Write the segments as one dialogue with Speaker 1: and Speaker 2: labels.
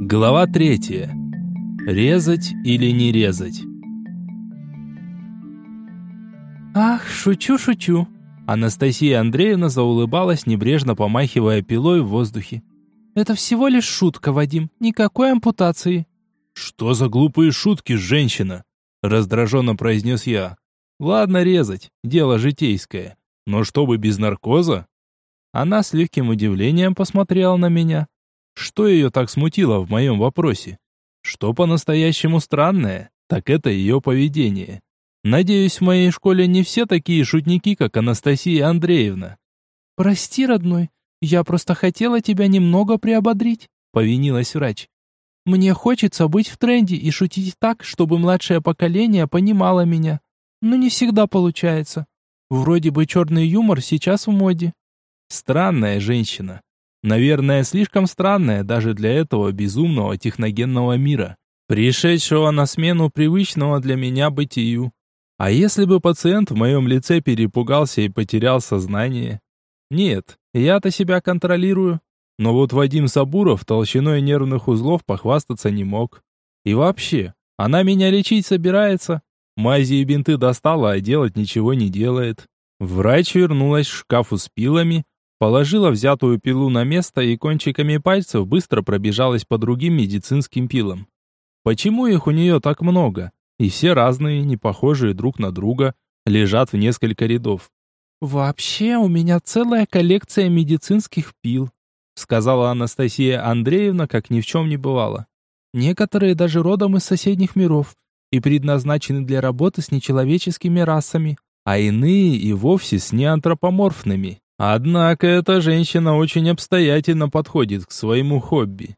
Speaker 1: Глава 3. Резать или не резать? Ах, шучу. Анастасия Андреевна заулыбалась, небрежно помахивая пилой в воздухе. Это всего лишь шутка, Вадим, никакой ампутации. Что за глупые шутки, женщина? Раздраженно произнес я. Ладно резать, дело житейское, но чтобы без наркоза? Она с легким удивлением посмотрела на меня. Что ее так смутило в моем вопросе? Что по-настоящему странное, так это ее поведение. Надеюсь, в моей школе не все такие шутники, как Анастасия Андреевна. «Прости, родной, я просто хотела тебя немного приободрить», — повинилась врач. «Мне хочется быть в тренде и шутить так, чтобы младшее поколение понимало меня. Но не всегда получается. Вроде бы черный юмор сейчас в моде». Странная женщина. Наверное, слишком странная даже для этого безумного техногенного мира, пришедшего на смену привычного для меня бытию. А если бы пациент в моем лице перепугался и потерял сознание? Нет, я-то себя контролирую. Но вот Вадим Сабуров толщиной нервных узлов похвастаться не мог. И вообще, она меня лечить собирается. Мази и бинты достала, а делать ничего не делает. Врач вернулась к шкафу с пилами, положила взятую пилу на место и кончиками пальцев быстро пробежалась по другим медицинским пилам. Почему их у нее так много? И все разные, не похожие друг на друга, лежат в несколько рядов. «Вообще у меня целая коллекция медицинских пил», сказала Анастасия Андреевна, как ни в чем не бывало. «Некоторые даже родом из соседних миров и предназначены для работы с нечеловеческими расами, а иные и вовсе с неантропоморфными. Однако эта женщина очень обстоятельно подходит к своему хобби.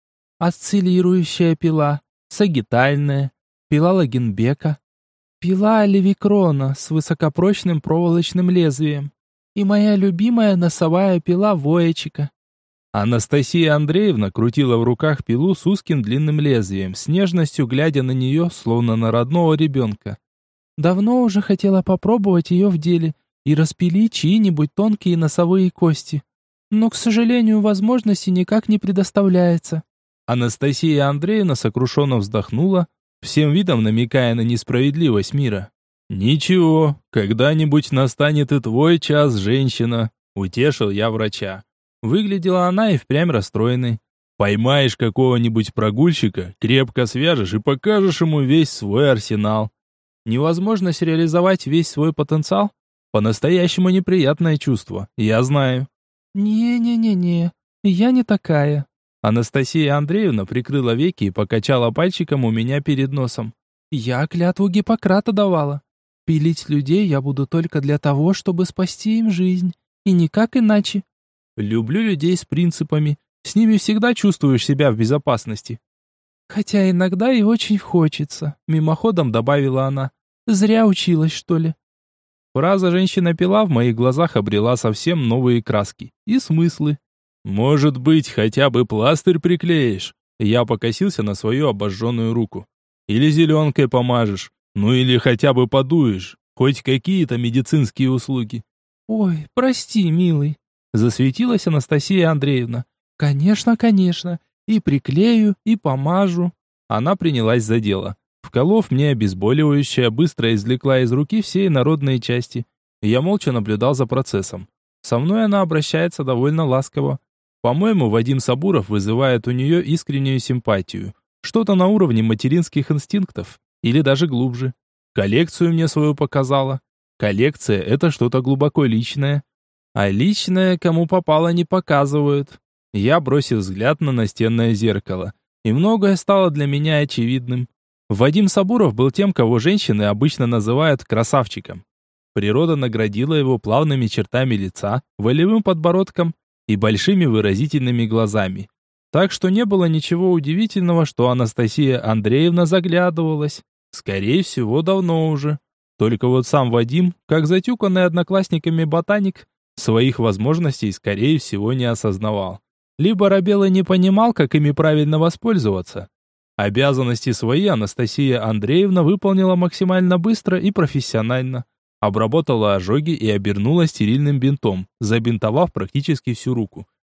Speaker 1: Осциллирующая пила, сагитальная, пила Лагенбека, пила Левикрона с высокопрочным проволочным лезвием и моя любимая носовая пила Воечика». Анастасия Андреевна крутила в руках пилу с узким длинным лезвием, с нежностью глядя на нее, словно на родного ребенка. «Давно уже хотела попробовать ее в деле и распилить чьи-нибудь тонкие носовые кости. Но, к сожалению, возможности никак не предоставляется». Анастасия Андреевна сокрушенно вздохнула, всем видом намекая на несправедливость мира. «Ничего, когда-нибудь настанет и твой час, женщина», — утешил я врача. Выглядела она и впрямь расстроенной. «Поймаешь какого-нибудь прогульщика, крепко свяжешь и покажешь ему весь свой арсенал». Невозможность реализовать весь свой потенциал? По-настоящему неприятное чувство, я знаю. «Не-не-не-не, я не такая». Анастасия Андреевна прикрыла веки и покачала пальчиком у меня перед носом. «Я клятву Гиппократа давала. Пилить людей я буду только для того, чтобы спасти им жизнь, и никак иначе. Люблю людей с принципами, с ними всегда чувствуешь себя в безопасности». «Хотя иногда и очень хочется», — мимоходом добавила она. «Зря училась, что ли?» Фраза «женщина-пила» в моих глазах обрела совсем новые краски и смыслы. «Может быть, хотя бы пластырь приклеишь?» Я покосился на свою обожженную руку. «Или зеленкой помажешь, ну или хотя бы подуешь, хоть какие-то медицинские услуги». «Ой, прости, милый», — засветилась Анастасия Андреевна. «Конечно, конечно, и приклею, и помажу». Она принялась за дело. Вколов мне обезболивающее, быстро извлекла из руки все инородные части. Я молча наблюдал за процессом. Со мной она обращается довольно ласково. По-моему, Вадим Сабуров вызывает у нее искреннюю симпатию. Что-то на уровне материнских инстинктов. Или даже глубже. Коллекцию мне свою показала. Коллекция — это что-то глубоко личное. А личное, кому попало, не показывают. Я бросил взгляд на настенное зеркало. И многое стало для меня очевидным. Вадим Сабуров был тем, кого женщины обычно называют красавчиком. Природа наградила его плавными чертами лица, волевым подбородком и большими выразительными глазами. Так что не было ничего удивительного, что Анастасия Андреевна заглядывалась. Скорее всего, давно уже. Только вот сам Вадим, как затюканный одноклассниками ботаник, своих возможностей, скорее всего, не осознавал. Либо робел и не понимал, как ими правильно воспользоваться. Обязанности свои Анастасия Андреевна выполнила максимально быстро и профессионально. Обработала ожоги и обернула стерильным бинтом, забинтовав практически всю руку.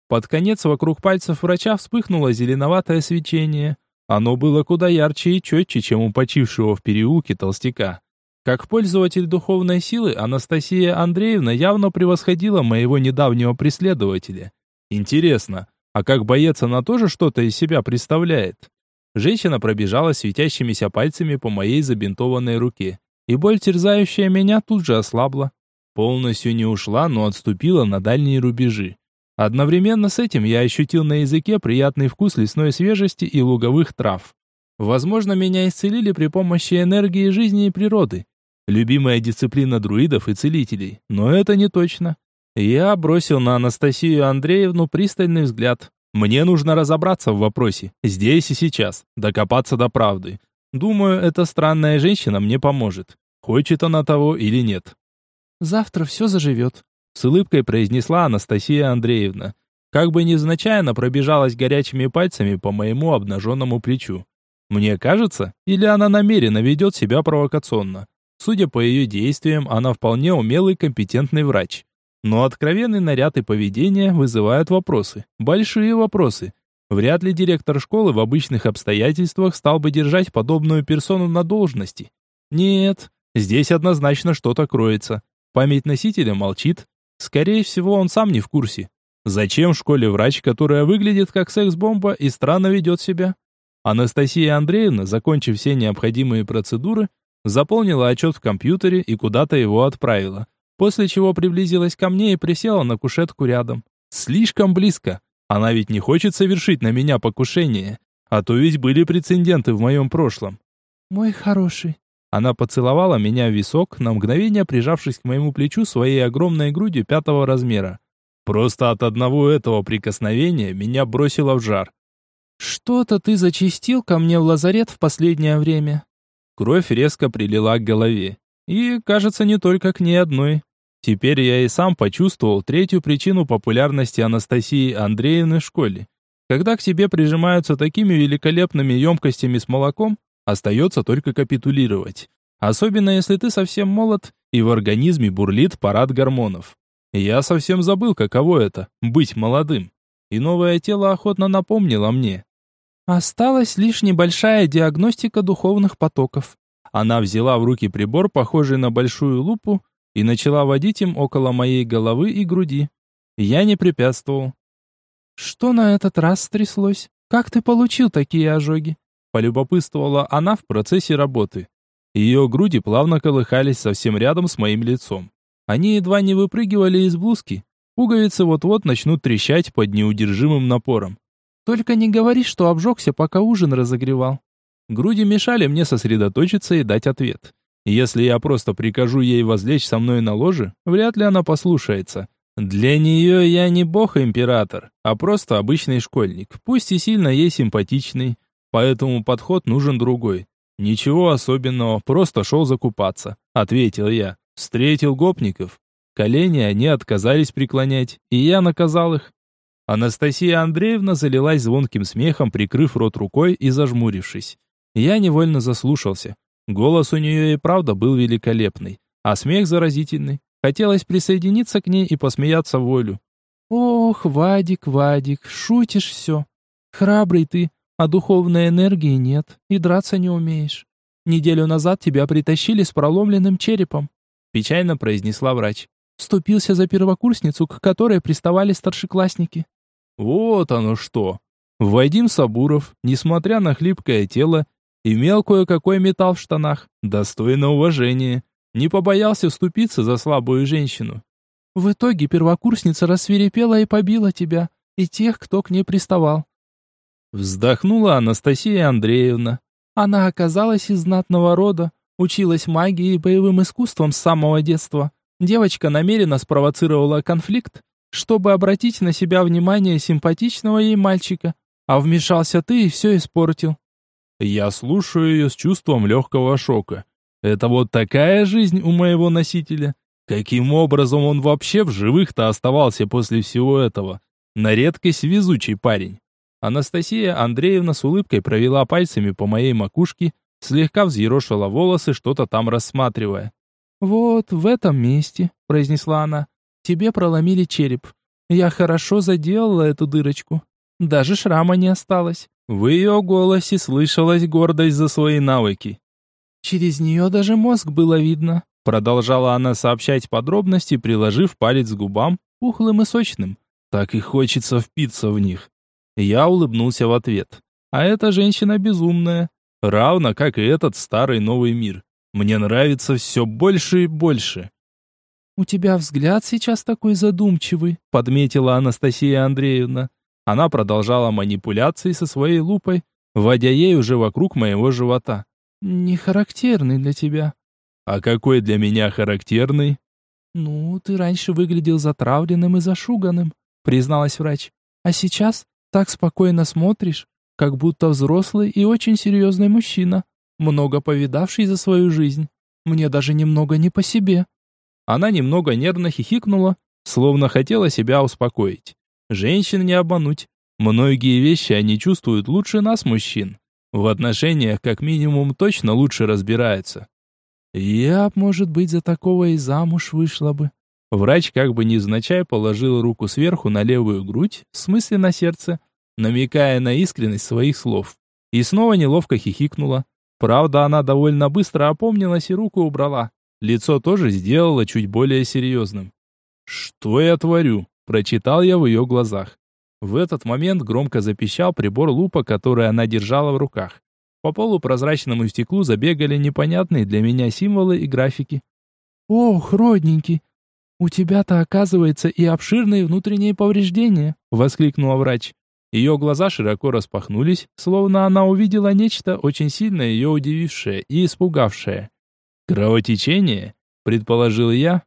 Speaker 1: Под конец вокруг пальцев врача вспыхнуло зеленоватое свечение. Оно было куда ярче и четче, чем у почившего в переулке толстяка. Как пользователь духовной силы, Анастасия Андреевна явно превосходила моего недавнего преследователя. Интересно, а как боец она тоже что-то из себя представляет? Женщина пробежала светящимися пальцами по моей забинтованной руке, и боль, терзающая меня, тут же ослабла. Полностью не ушла, но отступила на дальние рубежи. Одновременно с этим я ощутил на языке приятный вкус лесной свежести и луговых трав. Возможно, меня исцелили при помощи энергии жизни и природы. Любимая дисциплина друидов и целителей, но это не точно. Я бросил на Анастасию Андреевну пристальный взгляд. Мне нужно разобраться в вопросе, здесь и сейчас, докопаться до правды. Думаю, эта странная женщина мне поможет. Хочет она того или нет. «Завтра все заживет», — с улыбкой произнесла Анастасия Андреевна. Как бы невзначайно пробежалась горячими пальцами по моему обнаженному плечу. Мне кажется, или она намеренно ведет себя провокационно. Судя по ее действиям, она вполне умелый, компетентный врач. Но откровенный наряд и поведение вызывают вопросы. Большие вопросы. Вряд ли директор школы в обычных обстоятельствах стал бы держать подобную персону на должности. Нет, здесь однозначно что-то кроется. Память носителя молчит. Скорее всего, он сам не в курсе. Зачем в школе врач, которая выглядит как секс-бомба и странно ведет себя? Анастасия Андреевна, закончив все необходимые процедуры, заполнила отчет в компьютере и куда-то его отправила, после чего приблизилась ко мне и присела на кушетку рядом. Слишком близко. Она ведь не хочет совершить на меня покушение, а то ведь были прецеденты в моем прошлом. «Мой хороший». Она поцеловала меня в висок, на мгновение прижавшись к моему плечу своей огромной грудью 5-го размера. Просто от одного этого прикосновения меня бросило в жар. «Что-то ты зачастил ко мне в лазарет в последнее время». Кровь резко прилила к голове. И, кажется, не только к ней одной. Теперь я и сам почувствовал третью причину популярности Анастасии Андреевны в школе. Когда к тебе прижимаются такими великолепными емкостями с молоком, остается только капитулировать. Особенно если ты совсем молод, и в организме бурлит парад гормонов. Я совсем забыл, каково это – быть молодым. И новое тело охотно напомнило мне. Осталась лишь небольшая диагностика духовных потоков. Она взяла в руки прибор, похожий на большую лупу, и начала водить им около моей головы и груди. Я не препятствовал. «Что на этот раз стряслось? Как ты получил такие ожоги?» Полюбопытствовала она в процессе работы. Ее груди плавно колыхались совсем рядом с моим лицом. Они едва не выпрыгивали из блузки. Пуговицы вот-вот начнут трещать под неудержимым напором. «Только не говори, что обжегся, пока ужин разогревал». Груди мешали мне сосредоточиться и дать ответ. Если я просто прикажу ей возлечь со мной на ложе, вряд ли она послушается. Для нее я не бог-император, а просто обычный школьник, пусть и сильно ей симпатичный. Поэтому подход нужен другой. «Ничего особенного, просто шел закупаться», — ответил я. Встретил гопников. Колени они отказались преклонять, и я наказал их. Анастасия Андреевна залилась звонким смехом, прикрыв рот рукой и зажмурившись. Я невольно заслушался. Голос у нее и правда был великолепный, а смех заразительный. Хотелось присоединиться к ней и посмеяться в волю. «Ох, Вадик, Вадик, шутишь все. Храбрый ты, а духовной энергии нет, и драться не умеешь. Неделю назад тебя притащили с проломленным черепом», печально произнесла врач. «Вступился за первокурсницу, к которой приставали старшеклассники». Вот оно что. Вадим Сабуров, несмотря на хлипкое тело, имел кое-какой металл в штанах, достойно уважения. Не побоялся вступиться за слабую женщину. В итоге первокурсница рассвирепела и побила тебя, и тех, кто к ней приставал. Вздохнула Анастасия Андреевна. Она оказалась из знатного рода, училась магии и боевым искусствам с самого детства. Девочка намеренно спровоцировала конфликт, чтобы обратить на себя внимание симпатичного ей мальчика, а вмешался ты и все испортил. Я слушаю ее с чувством легкого шока. Это вот такая жизнь у моего носителя. Каким образом он вообще в живых-то оставался после всего этого? На редкость везучий парень. Анастасия Андреевна с улыбкой провела пальцами по моей макушке, слегка взъерошила волосы, что-то там рассматривая. «Вот в этом месте», — произнесла она, — «тебе проломили череп. Я хорошо заделала эту дырочку. Даже шрама не осталось. В ее голосе слышалась гордость за свои навыки. Через нее даже мозг было видно. Продолжала она сообщать подробности, приложив палец к губам, пухлым и сочным. Так и хочется впиться в них. Я улыбнулся в ответ. А эта женщина безумная. Равно как и этот старый новый мир. Мне нравится все больше и больше. «У тебя взгляд сейчас такой задумчивый», — подметила Анастасия Андреевна. Она продолжала манипуляции со своей лупой, вводя ей уже вокруг моего живота. «Не характерный для тебя». «А какой для меня характерный?» «Ну, ты раньше выглядел затравленным и зашуганным», — призналась врач. «А сейчас так спокойно смотришь, как будто взрослый и очень серьезный мужчина, много повидавший за свою жизнь. Мне даже немного не по себе». Она немного нервно хихикнула, словно хотела себя успокоить. Женщин не обмануть. Многие вещи они чувствуют лучше нас, мужчин. В отношениях, как минимум, точно лучше разбираются. Я, может быть, за такого и замуж вышла бы. Врач как бы невзначай положил руку сверху на левую грудь, в смысле на сердце, намекая на искренность своих слов. И снова неловко хихикнула. Правда, она довольно быстро опомнилась и руку убрала. Лицо тоже сделало чуть более серьезным. «Что я творю?» – прочитал я в ее глазах. В этот момент громко запищал прибор лупа, который она держала в руках. По полупрозрачному стеклу забегали непонятные для меня символы и графики. «Ох, родненький, у тебя-то, оказывается, и обширные внутренние повреждения!» – воскликнула врач. Ее глаза широко распахнулись, словно она увидела нечто очень сильно ее удивившее и испугавшее. «Кровотечение?» – предположил я.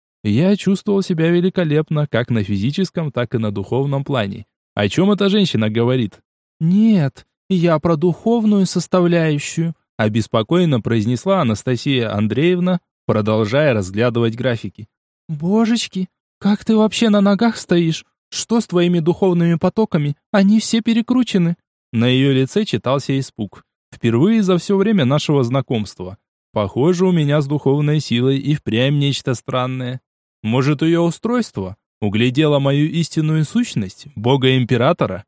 Speaker 1: Я чувствовал себя великолепно, как на физическом, так и на духовном плане. О чем эта женщина говорит? «Нет, я про духовную составляющую», – обеспокоенно произнесла Анастасия Андреевна, продолжая разглядывать графики. «Божечки, как ты вообще на ногах стоишь? Что с твоими духовными потоками? Они все перекручены». На ее лице читался испуг. Впервые за все время нашего знакомства. Похоже, у меня с духовной силой и впрямь нечто странное. Может, ее устройство углядело мою истинную сущность, бога-императора?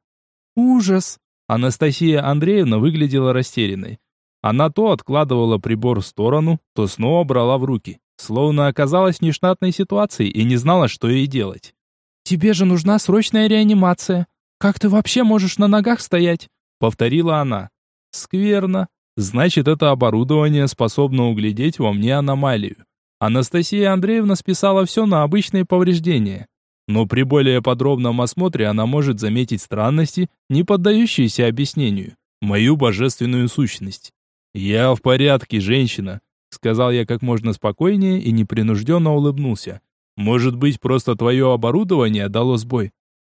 Speaker 1: Ужас! Анастасия Андреевна выглядела растерянной. Она то откладывала прибор в сторону, то снова брала в руки, словно оказалась в нештатной ситуации и не знала, что ей делать. «Тебе же нужна срочная реанимация. Как ты вообще можешь на ногах стоять?» — повторила она. «Скверно. Значит, это оборудование способно углядеть во мне аномалию. Анастасия Андреевна списала все на обычные повреждения. Но при более подробном осмотре она может заметить странности, не поддающиеся объяснению. Мою божественную сущность. «Я в порядке, женщина», — сказал я как можно спокойнее и непринужденно улыбнулся. «Может быть, просто твое оборудование дало сбой?»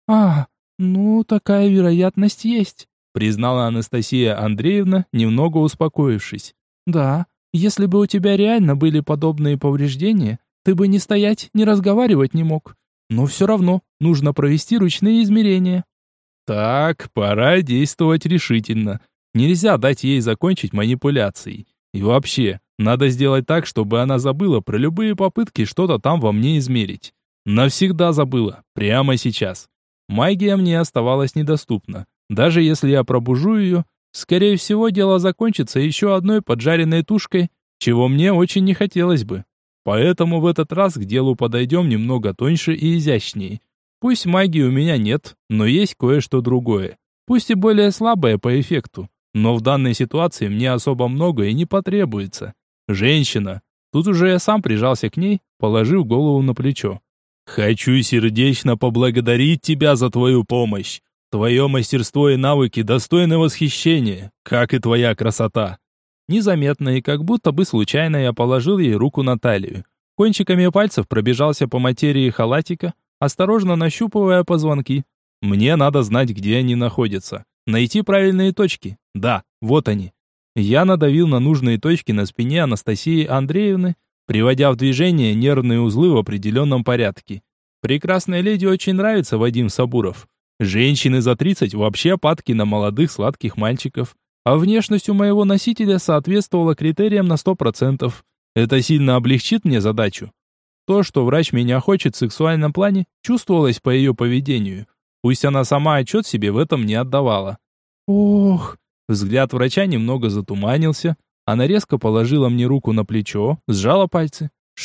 Speaker 1: Ну, такая вероятность есть», — признала Анастасия Андреевна, немного успокоившись. «Да, если бы у тебя реально были подобные повреждения, ты бы ни стоять, ни разговаривать не мог. Но все равно нужно провести ручные измерения». «Так, пора действовать решительно. Нельзя дать ей закончить манипуляции. И вообще, надо сделать так, чтобы она забыла про любые попытки что-то там во мне измерить. Навсегда забыла, прямо сейчас. Магия мне оставалась недоступна. Даже если я пробужу ее, скорее всего, дело закончится еще одной поджаренной тушкой, чего мне очень не хотелось бы. Поэтому в этот раз к делу подойдем немного тоньше и изящнее. Пусть магии у меня нет, но есть кое-что другое. Пусть и более слабое по эффекту, но в данной ситуации мне особо много и не потребуется. Женщина. Тут уже я сам прижался к ней, положив голову на плечо. «Хочу сердечно поблагодарить тебя за твою помощь. Твое мастерство и навыки достойны восхищения, как и твоя красота». Незаметно и как будто бы случайно я положил ей руку на талию. Кончиками пальцев пробежался по материи халатика, осторожно нащупывая позвонки. Мне надо знать, где они находятся. Найти правильные точки. Да, вот они. Я надавил на нужные точки на спине Анастасии Андреевны, приводя в движение нервные узлы в определенном порядке. Прекрасной леди очень нравится Вадим Сабуров. Женщины за 30 вообще падки на молодых сладких мальчиков. А внешность у моего носителя соответствовала критериям на 100%. Это сильно облегчит мне задачу. То, что врач меня хочет в сексуальном плане, чувствовалось по ее поведению. Пусть она сама отчет себе в этом не отдавала. Ох, взгляд врача немного затуманился. Она резко положила мне руку на плечо, сжала пальцы.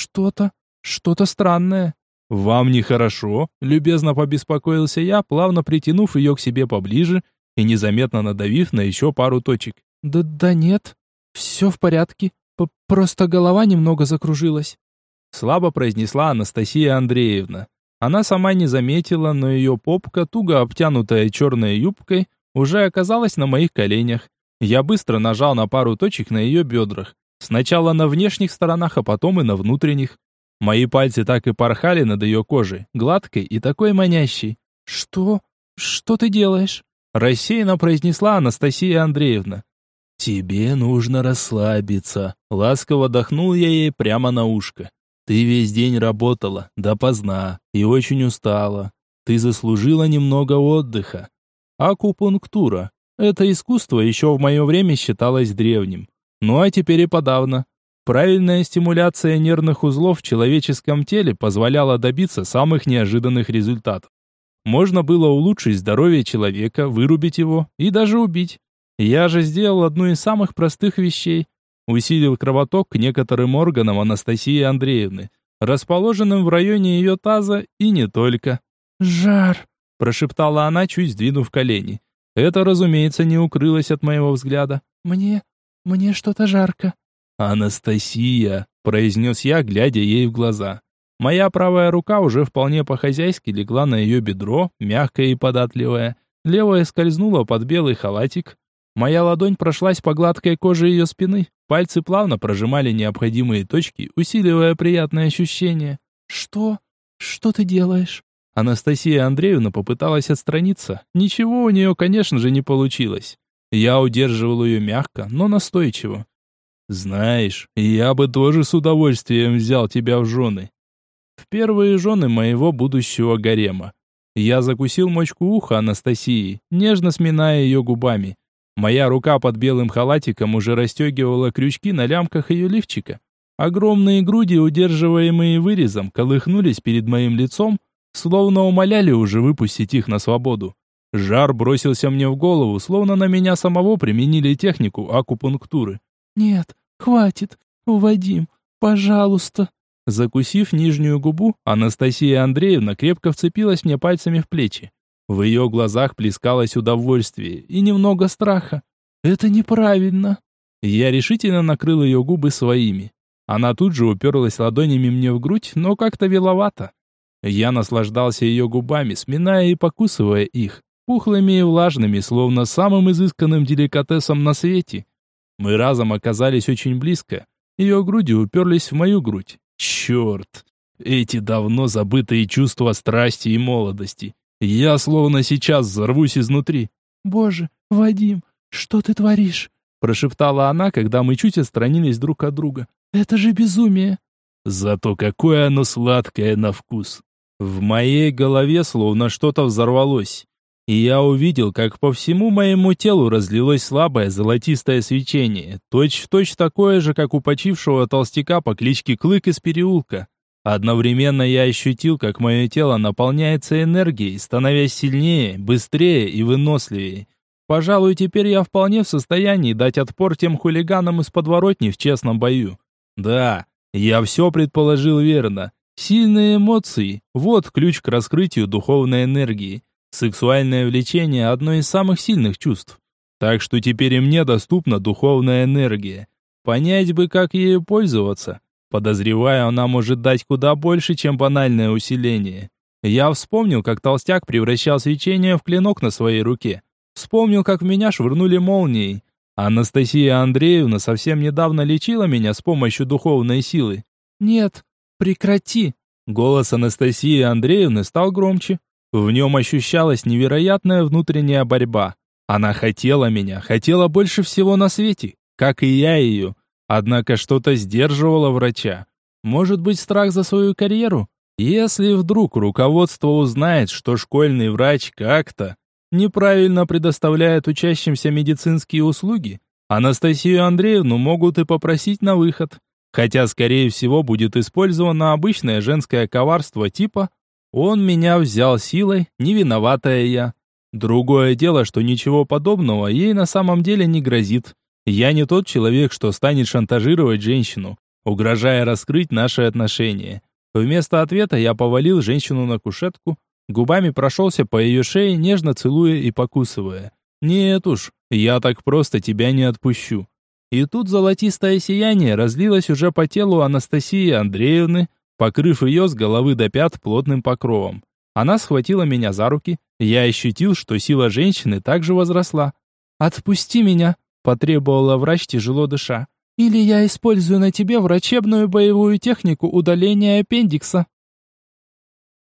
Speaker 1: Что-то странное. Вам нехорошо? Любезно побеспокоился я, плавно притянув ее к себе поближе и незаметно надавив на еще пару точек. Да нет, все в порядке. Просто голова немного закружилась. Слабо произнесла Анастасия Андреевна. Она сама не заметила, но ее попка, туго обтянутая черной юбкой, уже оказалась на моих коленях. Я быстро нажал на пару точек на ее бедрах. Сначала на внешних сторонах, а потом и на внутренних. Мои пальцы так и порхали над ее кожей, гладкой и такой манящей. «Что? Что ты делаешь?» Рассеянно произнесла Анастасия Андреевна. «Тебе нужно расслабиться», — ласково дохнул я ей прямо на ушко. «Ты весь день работала, допоздна, и очень устала. Ты заслужила немного отдыха. Акупунктура. Это искусство еще в мое время считалось древним. Ну а теперь и подавно. Правильная стимуляция нервных узлов в человеческом теле позволяла добиться самых неожиданных результатов. Можно было улучшить здоровье человека, вырубить его и даже убить. Я же сделал одну из самых простых вещей. Усилил кровоток к некоторым органам Анастасии Андреевны, расположенным в районе ее таза и не только. «Жар!» – прошептала она, чуть сдвинув колени. Это, разумеется, не укрылось от моего взгляда. «Мне что-то жарко». «Анастасия!» – произнес я, глядя ей в глаза. Моя правая рука уже вполне по-хозяйски легла на ее бедро, мягкая и податливая. Левая скользнула под белый халатик. Моя ладонь прошлась по гладкой коже ее спины. Пальцы плавно прожимали необходимые точки, усиливая приятные ощущения. «Что? Что ты делаешь?» Анастасия Андреевна попыталась отстраниться. Ничего у нее, конечно же, не получилось. Я удерживал ее мягко, но настойчиво. «Знаешь, я бы тоже с удовольствием взял тебя в жены. В первые жены моего будущего гарема». Я закусил мочку уха Анастасии, нежно сминая ее губами. Моя рука под белым халатиком уже расстегивала крючки на лямках ее лифчика. Огромные груди, удерживаемые вырезом, колыхнулись перед моим лицом, словно умоляли уже выпустить их на свободу. Жар бросился мне в голову, словно на меня самого применили технику акупунктуры. «Нет, хватит, Вадим, пожалуйста». Закусив нижнюю губу, Анастасия Андреевна крепко вцепилась мне пальцами в плечи. В ее глазах плескалось удовольствие и немного страха. «Это неправильно». Я решительно накрыл ее губы своими. Она тут же уперлась ладонями мне в грудь, но как-то виловато. Я наслаждался ее губами, сминая и покусывая их, пухлыми и влажными, словно самым изысканным деликатесом на свете. Мы разом оказались очень близко. Ее груди уперлись в мою грудь. Черт! Эти давно забытые чувства страсти и молодости. Я словно сейчас взорвусь изнутри. «Боже, Вадим, что ты творишь?» прошептала она, когда мы чуть отстранились друг от друга. «Это же безумие!» Зато какое оно сладкое на вкус. В моей голове словно что-то взорвалось. И я увидел, как по всему моему телу разлилось слабое золотистое свечение, точь-в-точь такое же, как у почившего толстяка по кличке Клык из переулка. Одновременно я ощутил, как мое тело наполняется энергией, становясь сильнее, быстрее и выносливее. Пожалуй, теперь я вполне в состоянии дать отпор тем хулиганам из подворотни в честном бою. Да, я все предположил верно. Сильные эмоции – вот ключ к раскрытию духовной энергии. Сексуальное влечение – одно из самых сильных чувств. Так что теперь и мне доступна духовная энергия. Понять бы, как ею пользоваться. Подозреваю, она может дать куда больше, чем банальное усиление. Я вспомнил, как толстяк превращал свечение в клинок на своей руке. Вспомнил, как в меня швырнули молнией. Анастасия Андреевна совсем недавно лечила меня с помощью духовной силы. «Нет, прекрати!» Голос Анастасии Андреевны стал громче. В нем ощущалась невероятная внутренняя борьба. Она хотела меня, хотела больше всего на свете, как и я ее. Однако что-то сдерживало врача. Может быть, страх за свою карьеру? Если вдруг руководство узнает, что школьный врач как-то неправильно предоставляет учащимся медицинские услуги, Анастасию Андреевну могут и попросить на выход. Хотя, скорее всего, будет использовано обычное женское коварство типа «он меня взял силой, не виноватая я». Другое дело, что ничего подобного ей на самом деле не грозит. Я не тот человек, что станет шантажировать женщину, угрожая раскрыть наши отношения. Вместо ответа я повалил женщину на кушетку, губами прошелся по ее шее, нежно целуя и покусывая. «Нет уж, я так просто тебя не отпущу». И тут золотистое сияние разлилось уже по телу Анастасии Андреевны, покрыв ее с головы до пят плотным покровом. Она схватила меня за руки, я ощутил, что сила женщины также возросла. «Отпусти меня», – потребовала врач, тяжело дыша. «Или я использую на тебе врачебную боевую технику удаления аппендикса».